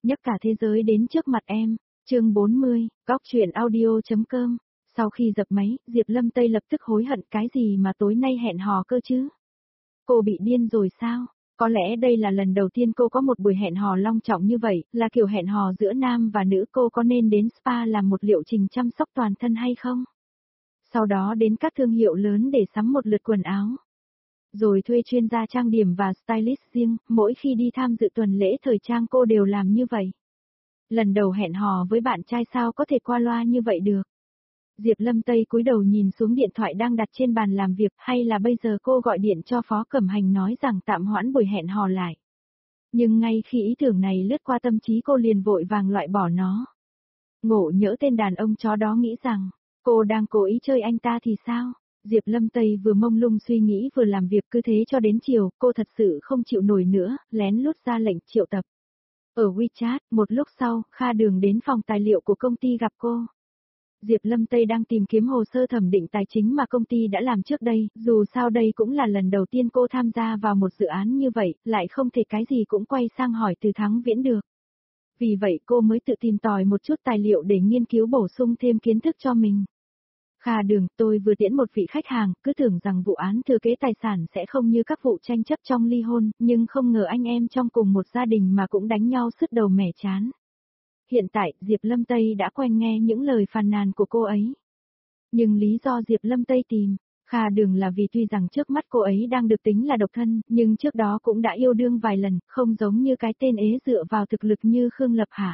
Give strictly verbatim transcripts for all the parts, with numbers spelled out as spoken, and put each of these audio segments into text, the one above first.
nhấc cả thế giới đến trước mặt em. Chương bốn mươi, góc truyện audio.com. Sau khi dập máy, Diệp Lâm Tây lập tức hối hận, cái gì mà tối nay hẹn hò cơ chứ? Cô bị điên rồi sao? Có lẽ đây là lần đầu tiên cô có một buổi hẹn hò long trọng như vậy, là kiểu hẹn hò giữa nam và nữ. Cô có nên đến spa làm một liệu trình chăm sóc toàn thân hay không? Sau đó đến các thương hiệu lớn để sắm một lượt quần áo. Rồi thuê chuyên gia trang điểm và stylist riêng, mỗi khi đi tham dự tuần lễ thời trang cô đều làm như vậy. Lần đầu hẹn hò với bạn trai sao có thể qua loa như vậy được? Diệp Lâm Tây cúi đầu nhìn xuống điện thoại đang đặt trên bàn làm việc, hay là bây giờ cô gọi điện cho Phó Cẩm Hành nói rằng tạm hoãn buổi hẹn hò lại. Nhưng ngay khi ý tưởng này lướt qua tâm trí cô liền vội vàng loại bỏ nó. Ngộ nhỡ tên đàn ông chó đó nghĩ rằng, cô đang cố ý chơi anh ta thì sao? Diệp Lâm Tây vừa mông lung suy nghĩ vừa làm việc, cứ thế cho đến chiều, cô thật sự không chịu nổi nữa, lén lút ra lệnh triệu tập. Ở WeChat, một lúc sau, Kha Đường đến phòng tài liệu của công ty gặp cô. Diệp Lâm Tây đang tìm kiếm hồ sơ thẩm định tài chính mà công ty đã làm trước đây, dù sao đây cũng là lần đầu tiên cô tham gia vào một dự án như vậy, lại không thể cái gì cũng quay sang hỏi từ Thắng Viễn được. Vì vậy cô mới tự tìm tòi một chút tài liệu để nghiên cứu bổ sung thêm kiến thức cho mình. Kha Đường, tôi vừa tiễn một vị khách hàng, cứ tưởng rằng vụ án thừa kế tài sản sẽ không như các vụ tranh chấp trong ly hôn, nhưng không ngờ anh em trong cùng một gia đình mà cũng đánh nhau sứt đầu mẻ chán. Hiện tại, Diệp Lâm Tây đã quen nghe những lời phàn nàn của cô ấy. Nhưng lý do Diệp Lâm Tây tìm Kha Đường là vì tuy rằng trước mắt cô ấy đang được tính là độc thân, nhưng trước đó cũng đã yêu đương vài lần, không giống như cái tên ế dựa vào thực lực như Khương Lập Hạ.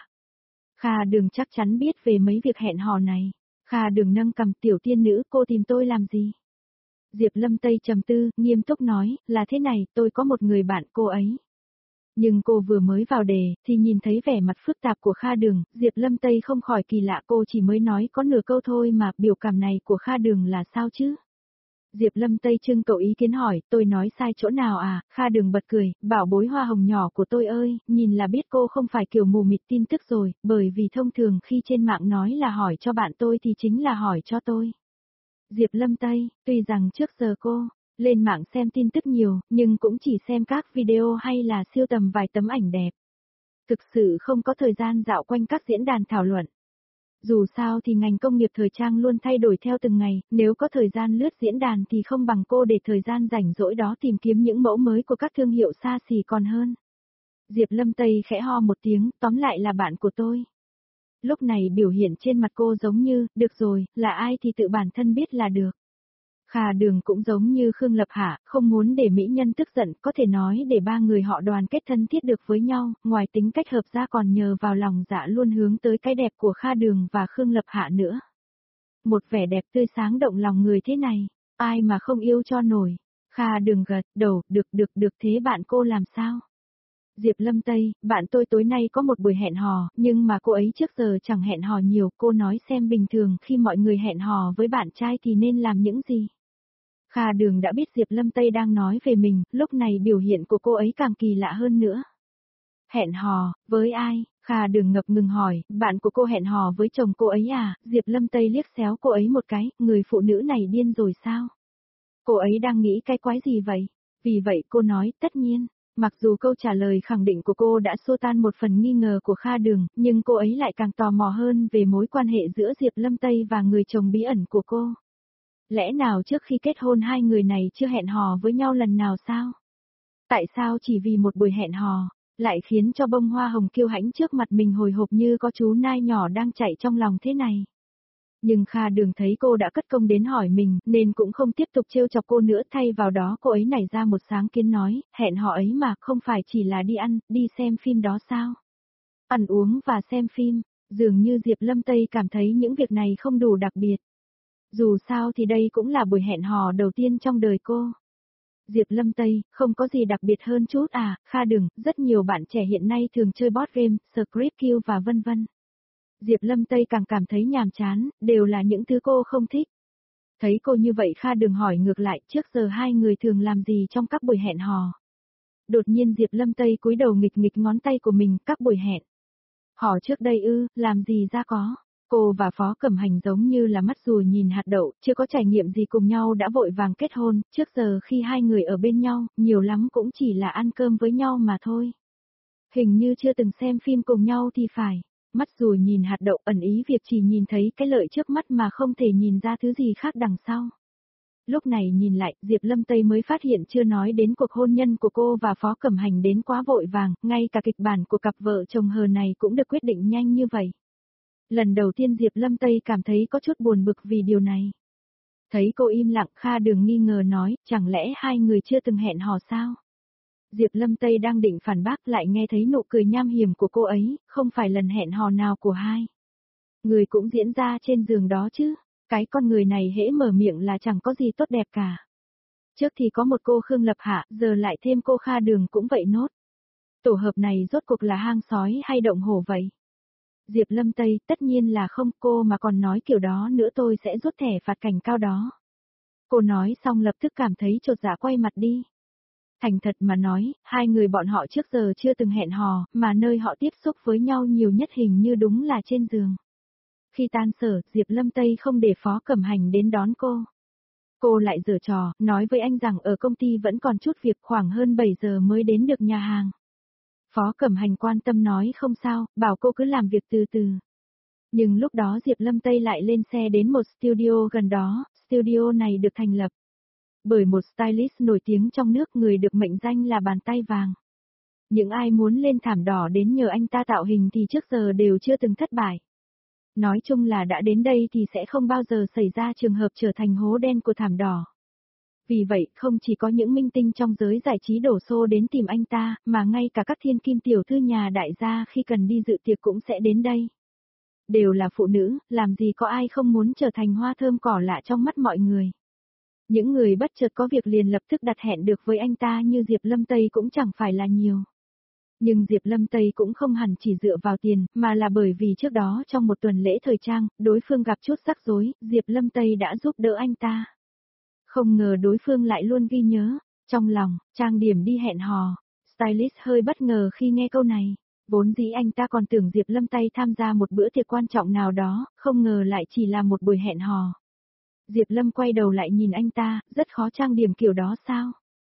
Kha Đường chắc chắn biết về mấy việc hẹn hò này. Kha Đường nâng cằm, tiểu tiên nữ, cô tìm tôi làm gì? Diệp Lâm Tây trầm tư, nghiêm túc nói, là thế này, tôi có một người bạn, cô ấy. Nhưng cô vừa mới vào đề, thì nhìn thấy vẻ mặt phức tạp của Kha Đường, Diệp Lâm Tây không khỏi kỳ lạ, cô chỉ mới nói có nửa câu thôi mà, biểu cảm này của Kha Đường là sao chứ? Diệp Lâm Tây trưng cầu ý kiến hỏi, tôi nói sai chỗ nào à? Kha Đường bật cười, bảo bối hoa hồng nhỏ của tôi ơi, nhìn là biết cô không phải kiểu mù mịt tin tức rồi, bởi vì thông thường khi trên mạng nói là hỏi cho bạn tôi thì chính là hỏi cho tôi. Diệp Lâm Tây, tuy rằng trước giờ cô lên mạng xem tin tức nhiều, nhưng cũng chỉ xem các video hay là siêu tầm vài tấm ảnh đẹp. Thực sự không có thời gian dạo quanh các diễn đàn thảo luận. Dù sao thì ngành công nghiệp thời trang luôn thay đổi theo từng ngày, nếu có thời gian lướt diễn đàn thì không bằng cô để thời gian rảnh rỗi đó tìm kiếm những mẫu mới của các thương hiệu xa xỉ còn hơn. Diệp Lâm Tây khẽ ho một tiếng, tóm lại là bạn của tôi. Lúc này biểu hiện trên mặt cô giống như, được rồi, là ai thì tự bản thân biết là được. Kha Đường cũng giống như Khương Lập Hạ, không muốn để mỹ nhân tức giận, có thể nói để ba người họ đoàn kết thân thiết được với nhau, ngoài tính cách hợp ra còn nhờ vào lòng dạ luôn hướng tới cái đẹp của Kha Đường và Khương Lập Hạ nữa. Một vẻ đẹp tươi sáng động lòng người thế này, ai mà không yêu cho nổi. Kha Đường gật đầu, được được được, thế bạn cô làm sao? Diệp Lâm Tây, bạn tôi tối nay có một buổi hẹn hò, nhưng mà cô ấy trước giờ chẳng hẹn hò nhiều, cô nói xem bình thường khi mọi người hẹn hò với bạn trai thì nên làm những gì? Kha Đường đã biết Diệp Lâm Tây đang nói về mình, lúc này biểu hiện của cô ấy càng kỳ lạ hơn nữa. Hẹn hò, với ai? Kha Đường ngập ngừng hỏi, bạn của cô hẹn hò với chồng cô ấy à? Diệp Lâm Tây liếc xéo cô ấy một cái, người phụ nữ này điên rồi sao? Cô ấy đang nghĩ cái quái gì vậy? Vì vậy cô nói, tất nhiên. Mặc dù câu trả lời khẳng định của cô đã xua tan một phần nghi ngờ của Kha Đường, nhưng cô ấy lại càng tò mò hơn về mối quan hệ giữa Diệp Lâm Tây và người chồng bí ẩn của cô. Lẽ nào trước khi kết hôn hai người này chưa hẹn hò với nhau lần nào sao? Tại sao chỉ vì một buổi hẹn hò, lại khiến cho bông hoa hồng kiêu hãnh trước mặt mình hồi hộp như có chú nai nhỏ đang chạy trong lòng thế này? Nhưng Kha Đường thấy cô đã cất công đến hỏi mình, nên cũng không tiếp tục trêu chọc cô nữa, thay vào đó cô ấy nảy ra một sáng kiến nói, hẹn hò ấy mà không phải chỉ là đi ăn, đi xem phim đó sao? Ăn uống và xem phim, dường như Diệp Lâm Tây cảm thấy những việc này không đủ đặc biệt. Dù sao thì đây cũng là buổi hẹn hò đầu tiên trong đời cô. Diệp Lâm Tây, không có gì đặc biệt hơn chút à? Kha Đường, rất nhiều bạn trẻ hiện nay thường chơi board game, script kill và vân vân. Diệp Lâm Tây càng cảm thấy nhàm chán, đều là những thứ cô không thích. Thấy cô như vậy Kha Đường hỏi ngược lại, trước giờ hai người thường làm gì trong các buổi hẹn hò? Đột nhiên Diệp Lâm Tây cúi đầu nghịch nghịch ngón tay của mình, các buổi hẹn hò trước đây ư, làm gì ra có. Cô và Phó Cẩm Hành giống như là mắt rùa nhìn hạt đậu, chưa có trải nghiệm gì cùng nhau đã vội vàng kết hôn, trước giờ khi hai người ở bên nhau, nhiều lắm cũng chỉ là ăn cơm với nhau mà thôi. Hình như chưa từng xem phim cùng nhau thì phải. Mắt rồi nhìn hạt đậu ẩn ý việc chỉ nhìn thấy cái lợi trước mắt mà không thể nhìn ra thứ gì khác đằng sau. Lúc này nhìn lại, Diệp Lâm Tây mới phát hiện chưa nói đến cuộc hôn nhân của cô và Phó Cẩm Hành đến quá vội vàng, ngay cả kịch bản của cặp vợ chồng hờ này cũng được quyết định nhanh như vậy. Lần đầu tiên Diệp Lâm Tây cảm thấy có chút buồn bực vì điều này. Thấy cô im lặng, Kha Đường nghi ngờ nói, chẳng lẽ hai người chưa từng hẹn hò sao? Diệp Lâm Tây đang định phản bác lại nghe thấy nụ cười nham hiểm của cô ấy, không phải lần hẹn hò nào của hai người cũng diễn ra trên giường đó chứ. Cái con người này hễ mở miệng là chẳng có gì tốt đẹp cả. Trước thì có một cô Khương Lập Hạ, giờ lại thêm cô Kha Đường cũng vậy nốt. Tổ hợp này rốt cuộc là hang sói hay động hổ vậy? Diệp Lâm Tây, tất nhiên là không, cô mà còn nói kiểu đó nữa tôi sẽ rút thẻ phạt cảnh cao đó. Cô nói xong lập tức cảm thấy chột dạ quay mặt đi. Thành thật mà nói, hai người bọn họ trước giờ chưa từng hẹn hò, mà nơi họ tiếp xúc với nhau nhiều nhất hình như đúng là trên giường. Khi tan sở, Diệp Lâm Tây không để Phó Cẩm Hành đến đón cô. Cô lại giở trò, nói với anh rằng ở công ty vẫn còn chút việc, khoảng hơn bảy giờ mới đến được nhà hàng. Phó Cẩm Hành quan tâm nói không sao, bảo cô cứ làm việc từ từ. Nhưng lúc đó Diệp Lâm Tây lại lên xe đến một studio gần đó, studio này được thành lập bởi một stylist nổi tiếng trong nước, người được mệnh danh là bàn tay vàng. Những ai muốn lên thảm đỏ đến nhờ anh ta tạo hình thì trước giờ đều chưa từng thất bại. Nói chung là đã đến đây thì sẽ không bao giờ xảy ra trường hợp trở thành hố đen của thảm đỏ. Vì vậy, không chỉ có những minh tinh trong giới giải trí đổ xô đến tìm anh ta, mà ngay cả các thiên kim tiểu thư nhà đại gia khi cần đi dự tiệc cũng sẽ đến đây. Đều là phụ nữ, làm gì có ai không muốn trở thành hoa thơm cỏ lạ trong mắt mọi người. Những người bất chợt có việc liền lập tức đặt hẹn được với anh ta như Diệp Lâm Tây cũng chẳng phải là nhiều. Nhưng Diệp Lâm Tây cũng không hẳn chỉ dựa vào tiền, mà là bởi vì trước đó trong một tuần lễ thời trang, đối phương gặp chút rắc rối, Diệp Lâm Tây đã giúp đỡ anh ta. Không ngờ đối phương lại luôn ghi nhớ, trong lòng, trang điểm đi hẹn hò. Stylist hơi bất ngờ khi nghe câu này. Vốn dĩ anh ta còn tưởng Diệp Lâm Tây tham gia một bữa tiệc quan trọng nào đó, không ngờ lại chỉ là một buổi hẹn hò. Diệp Lâm quay đầu lại nhìn anh ta, rất khó trang điểm kiểu đó sao?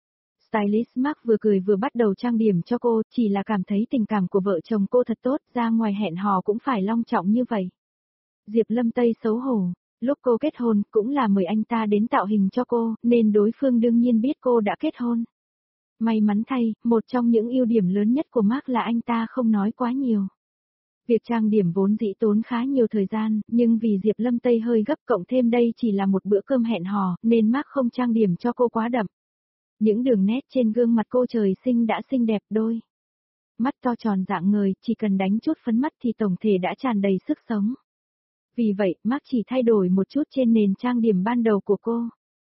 Stylist Mark vừa cười vừa bắt đầu trang điểm cho cô, chỉ là cảm thấy tình cảm của vợ chồng cô thật tốt, ra ngoài hẹn hò cũng phải long trọng như vậy. Diệp Lâm Tây xấu hổ, lúc cô kết hôn cũng là mời anh ta đến tạo hình cho cô, nên đối phương đương nhiên biết cô đã kết hôn. May mắn thay, một trong những ưu điểm lớn nhất của Mark là anh ta không nói quá nhiều. Việc trang điểm vốn dĩ tốn khá nhiều thời gian, nhưng vì Diệp Lâm Tây hơi gấp cộng thêm đây chỉ là một bữa cơm hẹn hò, nên Mark không trang điểm cho cô quá đậm. Những đường nét trên gương mặt cô trời sinh đã xinh đẹp đôi. Mắt to tròn dạng người, chỉ cần đánh chút phấn mắt thì tổng thể đã tràn đầy sức sống. Vì vậy, Mark chỉ thay đổi một chút trên nền trang điểm ban đầu của cô.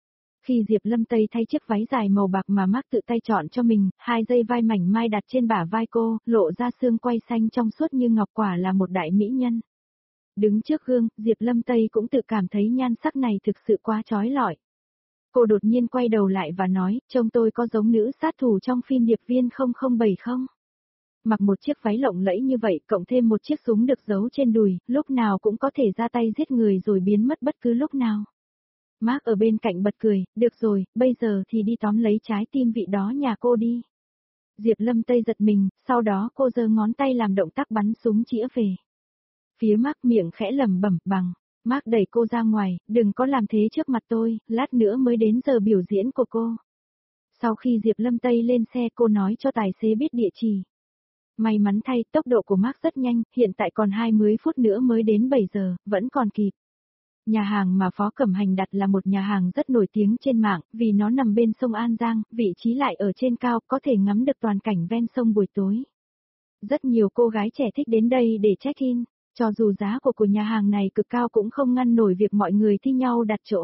Khi Diệp Lâm Tây thay chiếc váy dài màu bạc mà Mark tự tay chọn cho mình, hai dây vai mảnh mai đặt trên bả vai cô, lộ ra xương quai xanh trong suốt như ngọc, quả là một đại mỹ nhân. Đứng trước gương, Diệp Lâm Tây cũng tự cảm thấy nhan sắc này thực sự quá chói lọi. Cô đột nhiên quay đầu lại và nói, trông tôi có giống nữ sát thủ trong phim Điệp viên không không bảy không? Mặc một chiếc váy lộng lẫy như vậy, cộng thêm một chiếc súng được giấu trên đùi, lúc nào cũng có thể ra tay giết người rồi biến mất bất cứ lúc nào. Mark ở bên cạnh bật cười, được rồi, bây giờ thì đi tóm lấy trái tim vị đó nhà cô đi. Diệp Lâm Tây giật mình, sau đó cô giơ ngón tay làm động tác bắn súng chĩa về. Phía Mark miệng khẽ lẩm bẩm bằng. Mark đẩy cô ra ngoài, đừng có làm thế trước mặt tôi, lát nữa mới đến giờ biểu diễn của cô. Sau khi Diệp Lâm Tây lên xe cô nói cho tài xế biết địa chỉ. May mắn thay, tốc độ của Mark rất nhanh, hiện tại còn hai mươi phút nữa mới đến bảy giờ, vẫn còn kịp. Nhà hàng mà Phó Cẩm Hành đặt là một nhà hàng rất nổi tiếng trên mạng, vì nó nằm bên sông An Giang, vị trí lại ở trên cao, có thể ngắm được toàn cảnh ven sông buổi tối. Rất nhiều cô gái trẻ thích đến đây để check-in. Cho dù giá của của nhà hàng này cực cao cũng không ngăn nổi việc mọi người thi nhau đặt chỗ.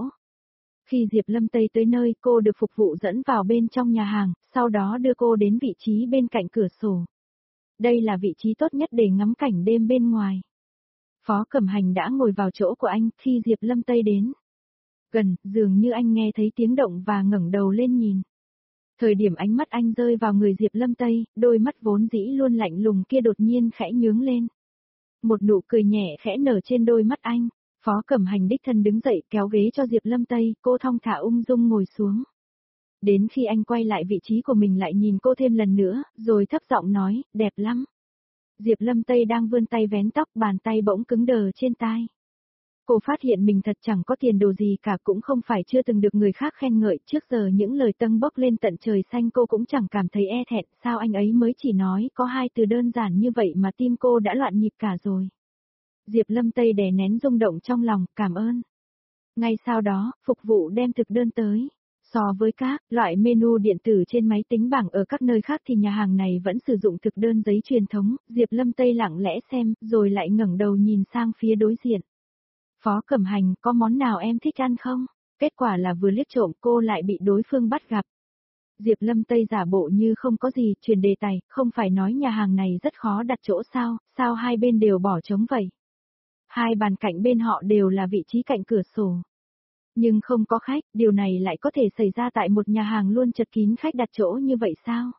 Khi Diệp Lâm Tây tới nơi, cô được phục vụ dẫn vào bên trong nhà hàng, sau đó đưa cô đến vị trí bên cạnh cửa sổ. Đây là vị trí tốt nhất để ngắm cảnh đêm bên ngoài. Phó Cẩm Hành đã ngồi vào chỗ của anh khi Diệp Lâm Tây đến. Gần, dường như anh nghe thấy tiếng động và ngẩng đầu lên nhìn. Thời điểm ánh mắt anh rơi vào người Diệp Lâm Tây, đôi mắt vốn dĩ luôn lạnh lùng kia đột nhiên khẽ nhướng lên. Một nụ cười nhẹ khẽ nở trên đôi mắt anh, Phó Cẩm Hành đích thân đứng dậy kéo ghế cho Diệp Lâm Tây, cô thong thả ung dung ngồi xuống. Đến khi anh quay lại vị trí của mình lại nhìn cô thêm lần nữa, rồi thấp giọng nói, đẹp lắm. Diệp Lâm Tây đang vươn tay vén tóc, bàn tay bỗng cứng đờ trên tai. Cô phát hiện mình thật chẳng có tiền đồ gì cả, cũng không phải chưa từng được người khác khen ngợi, trước giờ những lời tâng bốc lên tận trời xanh cô cũng chẳng cảm thấy e thẹn, sao anh ấy mới chỉ nói có hai từ đơn giản như vậy mà tim cô đã loạn nhịp cả rồi. Diệp Lâm Tây đè nén rung động trong lòng, cảm ơn. Ngay sau đó, phục vụ đem thực đơn tới. So với các loại menu điện tử trên máy tính bảng ở các nơi khác thì nhà hàng này vẫn sử dụng thực đơn giấy truyền thống, Diệp Lâm Tây lặng lẽ xem, rồi lại ngẩng đầu nhìn sang phía đối diện. Phó Cẩm Hành, có món nào em thích ăn không? Kết quả là vừa liếc trộm cô lại bị đối phương bắt gặp. Diệp Lâm Tây giả bộ như không có gì, chuyển đề tài, không phải nói nhà hàng này rất khó đặt chỗ sao, sao hai bên đều bỏ trống vậy? Hai bàn cạnh bên họ đều là vị trí cạnh cửa sổ. Nhưng không có khách, điều này lại có thể xảy ra tại một nhà hàng luôn chật kín khách đặt chỗ như vậy sao?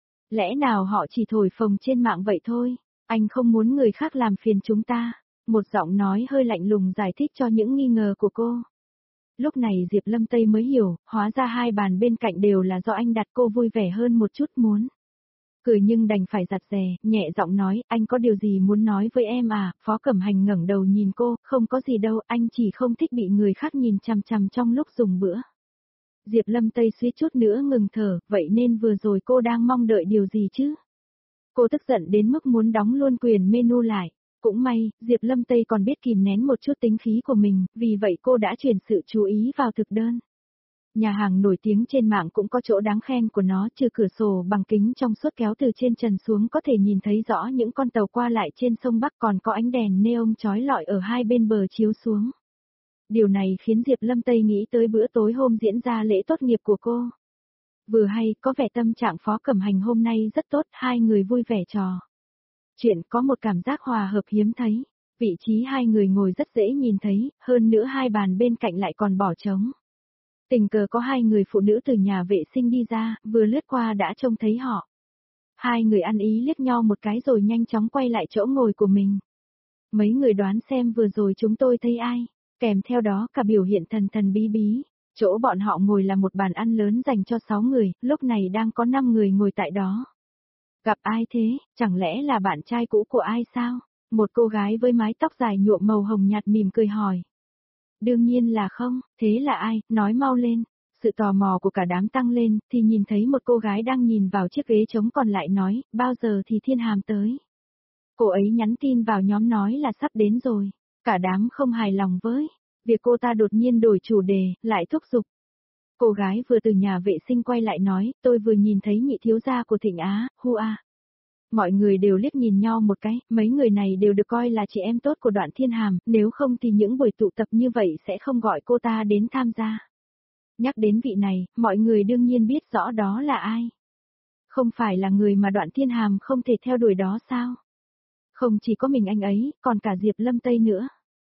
Lẽ nào họ chỉ thổi phồng trên mạng vậy thôi? Anh không muốn người khác làm phiền chúng ta. Một giọng nói hơi lạnh lùng giải thích cho những nghi ngờ của cô. Lúc này Diệp Lâm Tây mới hiểu, hóa ra hai bàn bên cạnh đều là do anh đặt, cô vui vẻ hơn một chút muốn. Cười nhưng đành phải giặt dè, nhẹ giọng nói, anh có điều gì muốn nói với em à? Phó Cẩm Hành ngẩng đầu nhìn cô, không có gì đâu, anh chỉ không thích bị người khác nhìn chằm chằm trong lúc dùng bữa. Diệp Lâm Tây suýt chút nữa ngừng thở, vậy nên vừa rồi cô đang mong đợi điều gì chứ? Cô tức giận đến mức muốn đóng luôn quyền menu lại. Cũng may, Diệp Lâm Tây còn biết kìm nén một chút tính khí của mình, vì vậy cô đã chuyển sự chú ý vào thực đơn. Nhà hàng nổi tiếng trên mạng cũng có chỗ đáng khen của nó, trừ cửa sổ bằng kính trong suốt kéo từ trên trần xuống có thể nhìn thấy rõ những con tàu qua lại trên sông Bắc, còn có ánh đèn neon chói lọi ở hai bên bờ chiếu xuống. Điều này khiến Diệp Lâm Tây nghĩ tới bữa tối hôm diễn ra lễ tốt nghiệp của cô. Vừa hay, có vẻ tâm trạng Phó Cẩm Hành hôm nay rất tốt, hai người vui vẻ trò chuyện, có một cảm giác hòa hợp hiếm thấy. Vị trí hai người ngồi rất dễ nhìn thấy, hơn nữa hai bàn bên cạnh lại còn bỏ trống. Tình cờ có hai người phụ nữ từ nhà vệ sinh đi ra, vừa lướt qua đã trông thấy họ. Hai người ăn ý liếc nhau một cái rồi nhanh chóng quay lại chỗ ngồi của mình. Mấy người đoán xem vừa rồi chúng tôi thấy ai, kèm theo đó cả biểu hiện thần thần bí bí. Chỗ bọn họ ngồi là một bàn ăn lớn dành cho sáu người, lúc này đang có năm người ngồi tại đó. Gặp ai thế, chẳng lẽ là bạn trai cũ của ai sao? Một cô gái với mái tóc dài nhuộm màu hồng nhạt mỉm cười hỏi. Đương nhiên là không, thế là ai, nói mau lên. Sự tò mò của cả đám tăng lên, thì nhìn thấy một cô gái đang nhìn vào chiếc ghế trống còn lại nói, bao giờ thì Thiên Hàm tới. Cô ấy nhắn tin vào nhóm nói là sắp đến rồi. Cả đám không hài lòng với việc cô ta đột nhiên đổi chủ đề, lại thúc giục. Cô gái vừa từ nhà vệ sinh quay lại nói, tôi vừa nhìn thấy nhị thiếu gia của Thịnh Á, hu a. Mọi người đều liếc nhìn nhau một cái, mấy người này đều được coi là chị em tốt của Đoạn Thiên Hàm, nếu không thì những buổi tụ tập như vậy sẽ không gọi cô ta đến tham gia. Nhắc đến vị này, mọi người đương nhiên biết rõ đó là ai. Không phải là người mà Đoạn Thiên Hàm không thể theo đuổi đó sao? Không chỉ có mình anh ấy, còn cả Diệp Lâm Tây nữa.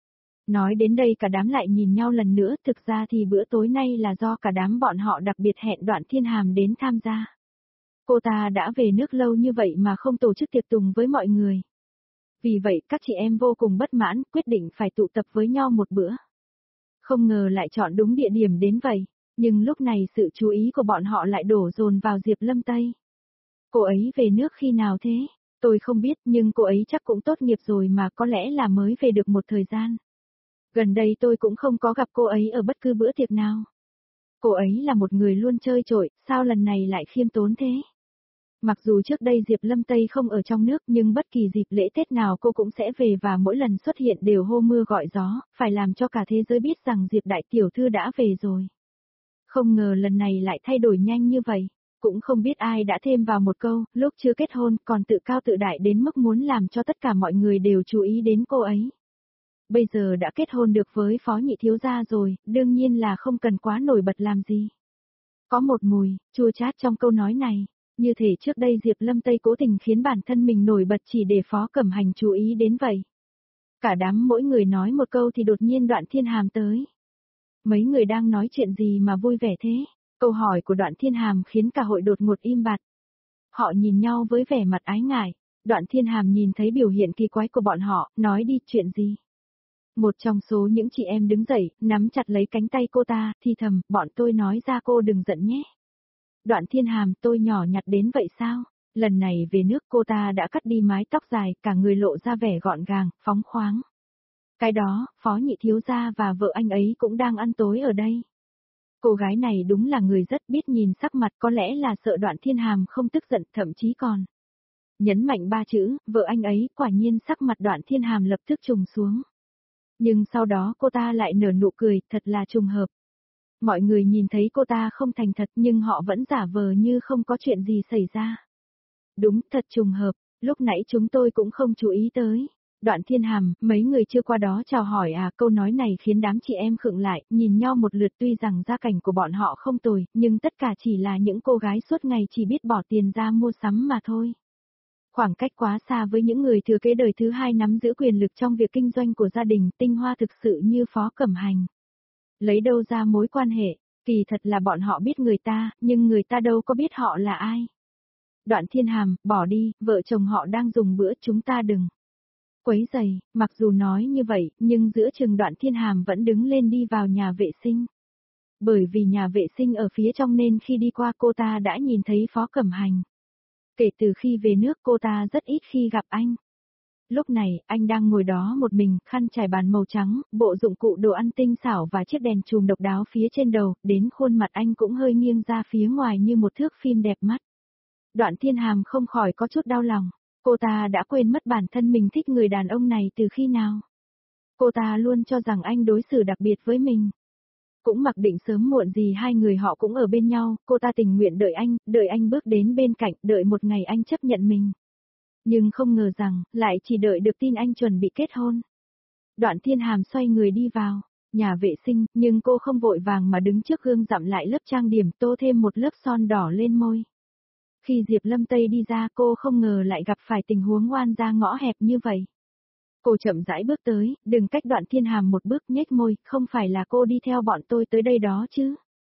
Nói đến đây cả đám lại nhìn nhau lần nữa, thực ra thì bữa tối nay là do cả đám bọn họ đặc biệt hẹn Đoạn Thiên Hàm đến tham gia. Cô ta đã về nước lâu như vậy mà không tổ chức tiệc tùng với mọi người. Vì vậy các chị em vô cùng bất mãn, quyết định phải tụ tập với nhau một bữa. Không ngờ lại chọn đúng địa điểm đến vậy, nhưng lúc này sự chú ý của bọn họ lại đổ dồn vào Diệp Lâm Tây. Cô ấy về nước khi nào thế? Tôi không biết, nhưng cô ấy chắc cũng tốt nghiệp rồi mà, có lẽ là mới về được một thời gian. Gần đây tôi cũng không có gặp cô ấy ở bất cứ bữa tiệc nào. Cô ấy là một người luôn chơi trội, sao lần này lại khiêm tốn thế? Mặc dù trước đây Diệp Lâm Tây không ở trong nước nhưng bất kỳ dịp lễ Tết nào cô cũng sẽ về và mỗi lần xuất hiện đều hô mưa gọi gió, phải làm cho cả thế giới biết rằng Diệp đại tiểu thư đã về rồi. Không ngờ lần này lại thay đổi nhanh như vậy, cũng không biết ai đã thêm vào một câu, lúc chưa kết hôn còn tự cao tự đại đến mức muốn làm cho tất cả mọi người đều chú ý đến cô ấy. Bây giờ đã kết hôn được với phó nhị thiếu gia rồi, đương nhiên là không cần quá nổi bật làm gì. Có một mùi, chua chát trong câu nói này, như thể trước đây Diệp Lâm Tây cố tình khiến bản thân mình nổi bật chỉ để Phó Cẩm Hành chú ý đến vậy. Cả đám mỗi người nói một câu thì đột nhiên Đoạn Thiên Hàm tới. Mấy người đang nói chuyện gì mà vui vẻ thế? Câu hỏi của Đoạn Thiên Hàm khiến cả hội đột ngột im bặt. Họ nhìn nhau với vẻ mặt ái ngại. Đoạn Thiên Hàm nhìn thấy biểu hiện kỳ quái của bọn họ, nói đi, chuyện gì? Một trong số những chị em đứng dậy, nắm chặt lấy cánh tay cô ta, thì thầm, bọn tôi nói ra cô đừng giận nhé. Đoạn Thiên Hàm, tôi nhỏ nhặt đến vậy sao? Lần này về nước cô ta đã cắt đi mái tóc dài, cả người lộ ra vẻ gọn gàng, phóng khoáng. Cái đó, Phó Nhị thiếu gia và vợ anh ấy cũng đang ăn tối ở đây. Cô gái này đúng là người rất biết nhìn sắc mặt, có lẽ là sợ Đoạn Thiên Hàm không tức giận, thậm chí còn nhấn mạnh ba chữ, vợ anh ấy, quả nhiên sắc mặt Đoạn Thiên Hàm lập tức trùng xuống. Nhưng sau đó cô ta lại nở nụ cười, thật là trùng hợp. Mọi người nhìn thấy cô ta không thành thật nhưng họ vẫn giả vờ như không có chuyện gì xảy ra. Đúng, thật trùng hợp, lúc nãy chúng tôi cũng không chú ý tới. Đoạn Thiên Hàm, mấy người chưa qua đó chào hỏi à, câu nói này khiến đám chị em khựng lại, nhìn nhau một lượt, tuy rằng gia cảnh của bọn họ không tồi, nhưng tất cả chỉ là những cô gái suốt ngày chỉ biết bỏ tiền ra mua sắm mà thôi. Khoảng cách quá xa với những người thừa kế đời thứ hai nắm giữ quyền lực trong việc kinh doanh của gia đình, tinh hoa thực sự như Phó Cẩm Hành. Lấy đâu ra mối quan hệ, kỳ thật là bọn họ biết người ta, nhưng người ta đâu có biết họ là ai. Đoạn Thiên Hàm, bỏ đi, vợ chồng họ đang dùng bữa, chúng ta đừng quấy rầy. Mặc dù nói như vậy, nhưng giữa chừng Đoạn Thiên Hàm vẫn đứng lên đi vào nhà vệ sinh. Bởi vì nhà vệ sinh ở phía trong nên khi đi qua cô ta đã nhìn thấy Phó Cẩm Hành. Kể từ khi về nước cô ta rất ít khi gặp anh. Lúc này, anh đang ngồi đó một mình, khăn trải bàn màu trắng, bộ dụng cụ đồ ăn tinh xảo và chiếc đèn chùm độc đáo phía trên đầu, đến khuôn mặt anh cũng hơi nghiêng ra phía ngoài như một thước phim đẹp mắt. Đoạn Thiên Hàm không khỏi có chút đau lòng. Cô ta đã quên mất bản thân mình thích người đàn ông này từ khi nào. Cô ta luôn cho rằng anh đối xử đặc biệt với mình. Cũng mặc định sớm muộn gì hai người họ cũng ở bên nhau, cô ta tình nguyện đợi anh, đợi anh bước đến bên cạnh, đợi một ngày anh chấp nhận mình. Nhưng không ngờ rằng, lại chỉ đợi được tin anh chuẩn bị kết hôn. Đoạn Thiên Hàm xoay người đi vào nhà vệ sinh, nhưng cô không vội vàng mà đứng trước gương dặm lại lớp trang điểm, tô thêm một lớp son đỏ lên môi. Khi Diệp Lâm Tây đi ra, cô không ngờ lại gặp phải tình huống oan ra ngõ hẹp như vậy. Cô chậm rãi bước tới, đừng cách Đoạn Thiên Hàm một bước, nhếch môi, không phải là cô đi theo bọn tôi tới đây đó chứ.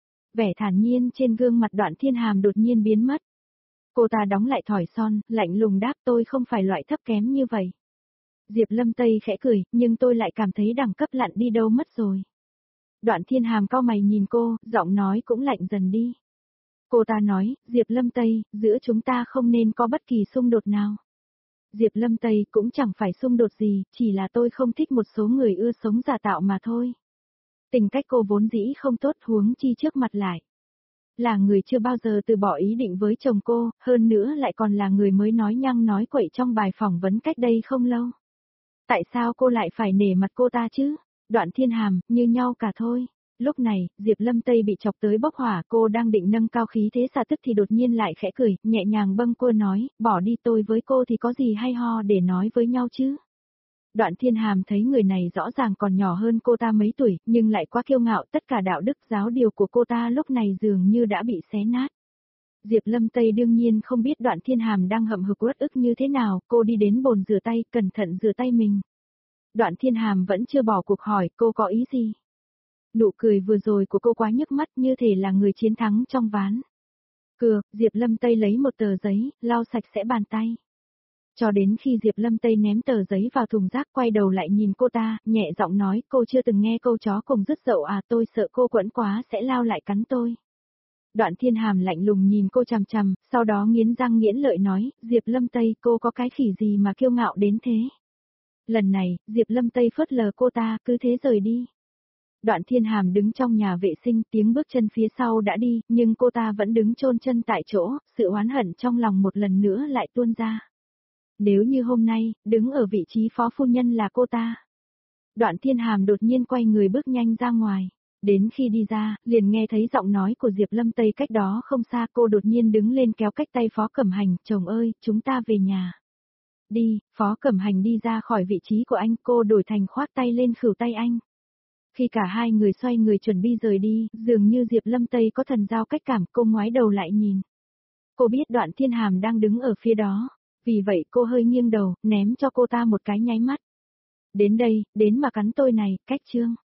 Vẻ thản nhiên trên gương mặt Đoạn Thiên Hàm đột nhiên biến mất. Cô ta đóng lại thỏi son, lạnh lùng đáp, tôi không phải loại thấp kém như vậy. Diệp Lâm Tây khẽ cười, nhưng tôi lại cảm thấy đẳng cấp lặn đi đâu mất rồi. Đoạn Thiên Hàm cau mày nhìn cô, giọng nói cũng lạnh dần đi. Cô ta nói, Diệp Lâm Tây, giữa chúng ta không nên có bất kỳ xung đột nào. Diệp Lâm Tây, cũng chẳng phải xung đột gì, chỉ là tôi không thích một số người ưa sống giả tạo mà thôi. Tình cách cô vốn dĩ không tốt, huống chi trước mặt lại. Là người chưa bao giờ từ bỏ ý định với chồng cô, hơn nữa lại còn là người mới nói nhăng nói quậy trong bài phỏng vấn cách đây không lâu. Tại sao cô lại phải nể mặt cô ta chứ? Đoạn Thiên Hàm, như nhau cả thôi. Lúc này, Diệp Lâm Tây bị chọc tới bốc hỏa, cô đang định nâng cao khí thế xả tức thì đột nhiên lại khẽ cười, nhẹ nhàng bâng cô nói, bỏ đi, tôi với cô thì có gì hay ho để nói với nhau chứ? Đoạn Thiên Hàm thấy người này rõ ràng còn nhỏ hơn cô ta mấy tuổi, nhưng lại quá kiêu ngạo, tất cả đạo đức giáo điều của cô ta lúc này dường như đã bị xé nát. Diệp Lâm Tây đương nhiên không biết Đoạn Thiên Hàm đang hậm hực uất ức như thế nào, cô đi đến bồn rửa tay, cẩn thận rửa tay mình. Đoạn Thiên Hàm vẫn chưa bỏ cuộc hỏi, cô có ý gì? Nụ cười vừa rồi của cô quá nhức mắt, như thể là người chiến thắng trong ván cược. Diệp Lâm Tây lấy một tờ giấy, lau sạch sẽ bàn tay. Cho đến khi Diệp Lâm Tây ném tờ giấy vào thùng rác, quay đầu lại nhìn cô ta, nhẹ giọng nói, cô chưa từng nghe câu chó cùng dứt dậu à, tôi sợ cô quẫn quá sẽ lao lại cắn tôi. Đoạn Thiên Hàm lạnh lùng nhìn cô chằm chằm, sau đó nghiến răng nghiến lợi nói, Diệp Lâm Tây, cô có cái khỉ gì mà kiêu ngạo đến thế? Lần này, Diệp Lâm Tây phớt lờ cô ta, cứ thế rời đi. Đoạn Thiên Hàm đứng trong nhà vệ sinh, tiếng bước chân phía sau đã đi, nhưng cô ta vẫn đứng chôn chân tại chỗ, sự oán hận trong lòng một lần nữa lại tuôn ra. Nếu như hôm nay, đứng ở vị trí phó phu nhân là cô ta. Đoạn Thiên Hàm đột nhiên quay người bước nhanh ra ngoài. Đến khi đi ra, liền nghe thấy giọng nói của Diệp Lâm Tây cách đó không xa, cô đột nhiên đứng lên kéo cách tay Phó Cẩm Hành, chồng ơi, chúng ta về nhà. Đi, Phó Cẩm Hành đi ra khỏi vị trí của anh, cô đổi thành khoác tay lên khửu tay anh. Khi cả hai người xoay người chuẩn bị rời đi, dường như Diệp Lâm Tây có thần giao cách cảm, cô ngoái đầu lại nhìn. Cô biết Đoạn Thiên Hàm đang đứng ở phía đó, vì vậy cô hơi nghiêng đầu, ném cho cô ta một cái nháy mắt. Đến đây, đến mà cắn tôi này, cách chương.